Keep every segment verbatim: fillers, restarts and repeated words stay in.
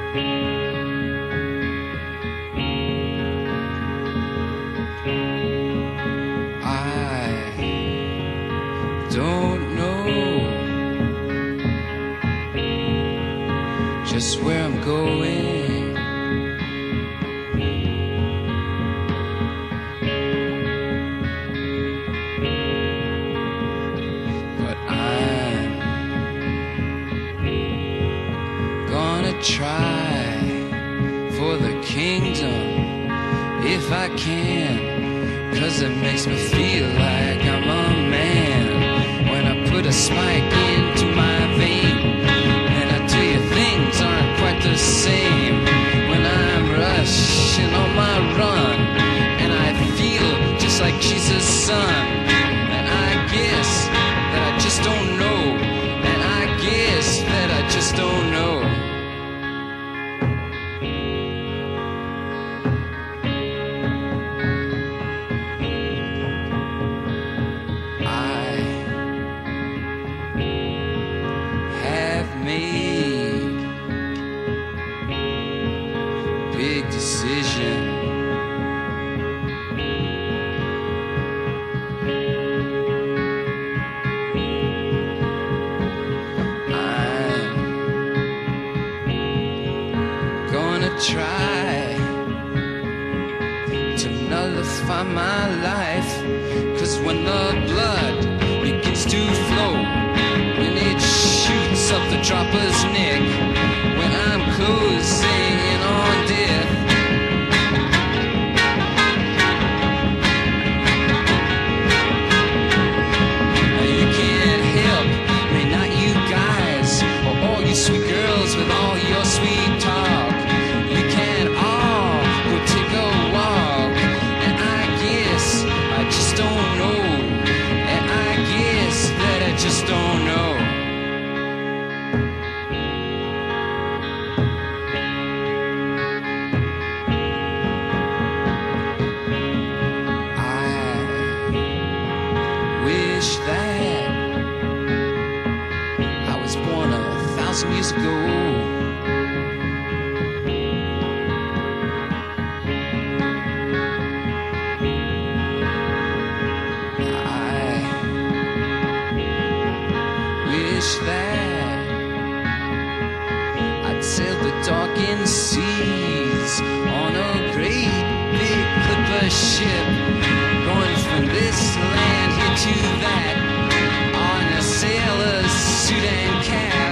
don't know just where I'm going. But I'm gonna try for the kingdom if I can, 'cause it makes me feel like I'm a man when I put a spike into my vein. And I tell you, things aren't quite the same when I'm rushing on my run, and I feel just like Jesus' son. And I guess that I just don't know, and I guess that I just don't know. Made big decision. I'm gonna try to nullify my life, 'cause when the blood begins to flow, when it shoots up the dropper's neck, when I'm closing in on death, you can't help me, not you guys, or all you sweet girls with all your sweet talk. You can all go take a walk, and I guess I just don't know, and I guess that I just don't know. Wish that I was born a thousand years ago. I wish that I'd sail the darkened seas on a great big clipper ship, going from this land here to that, on a sailor's suit and cap.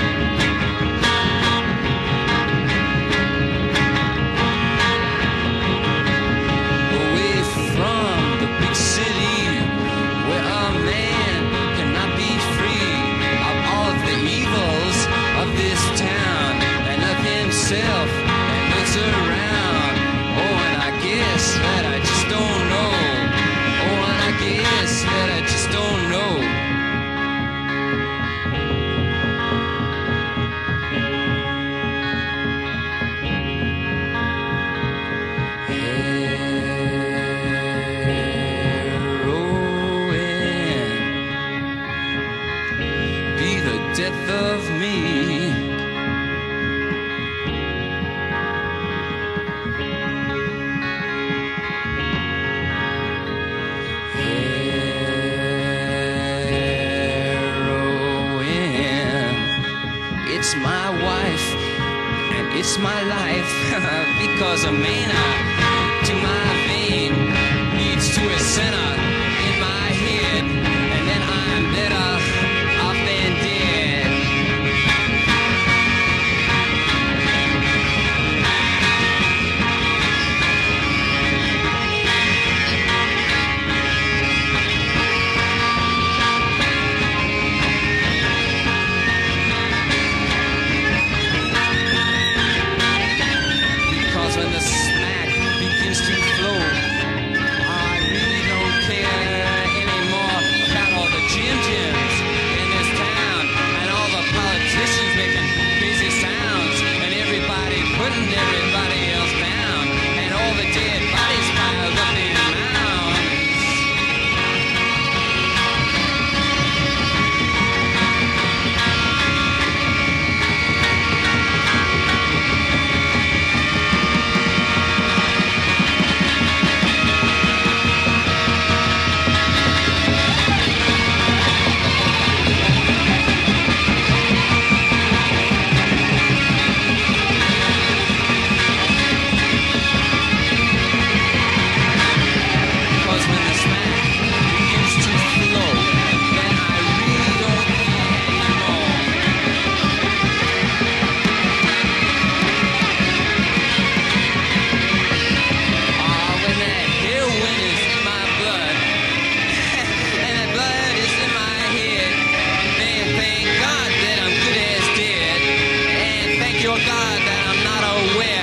Away from the big city, where a man cannot be free of all of the evils of this town, and of himself and looks around. Oh, and I guess that I just don't know. Oh, and I guess that I just don't know. Heroin be the death of me. It's my wife and it's my life, because a mana to my vein leads to a center in my head, and then I'm better off than dead. When the smack begins to flow, I really don't care. to a God that I'm not aware.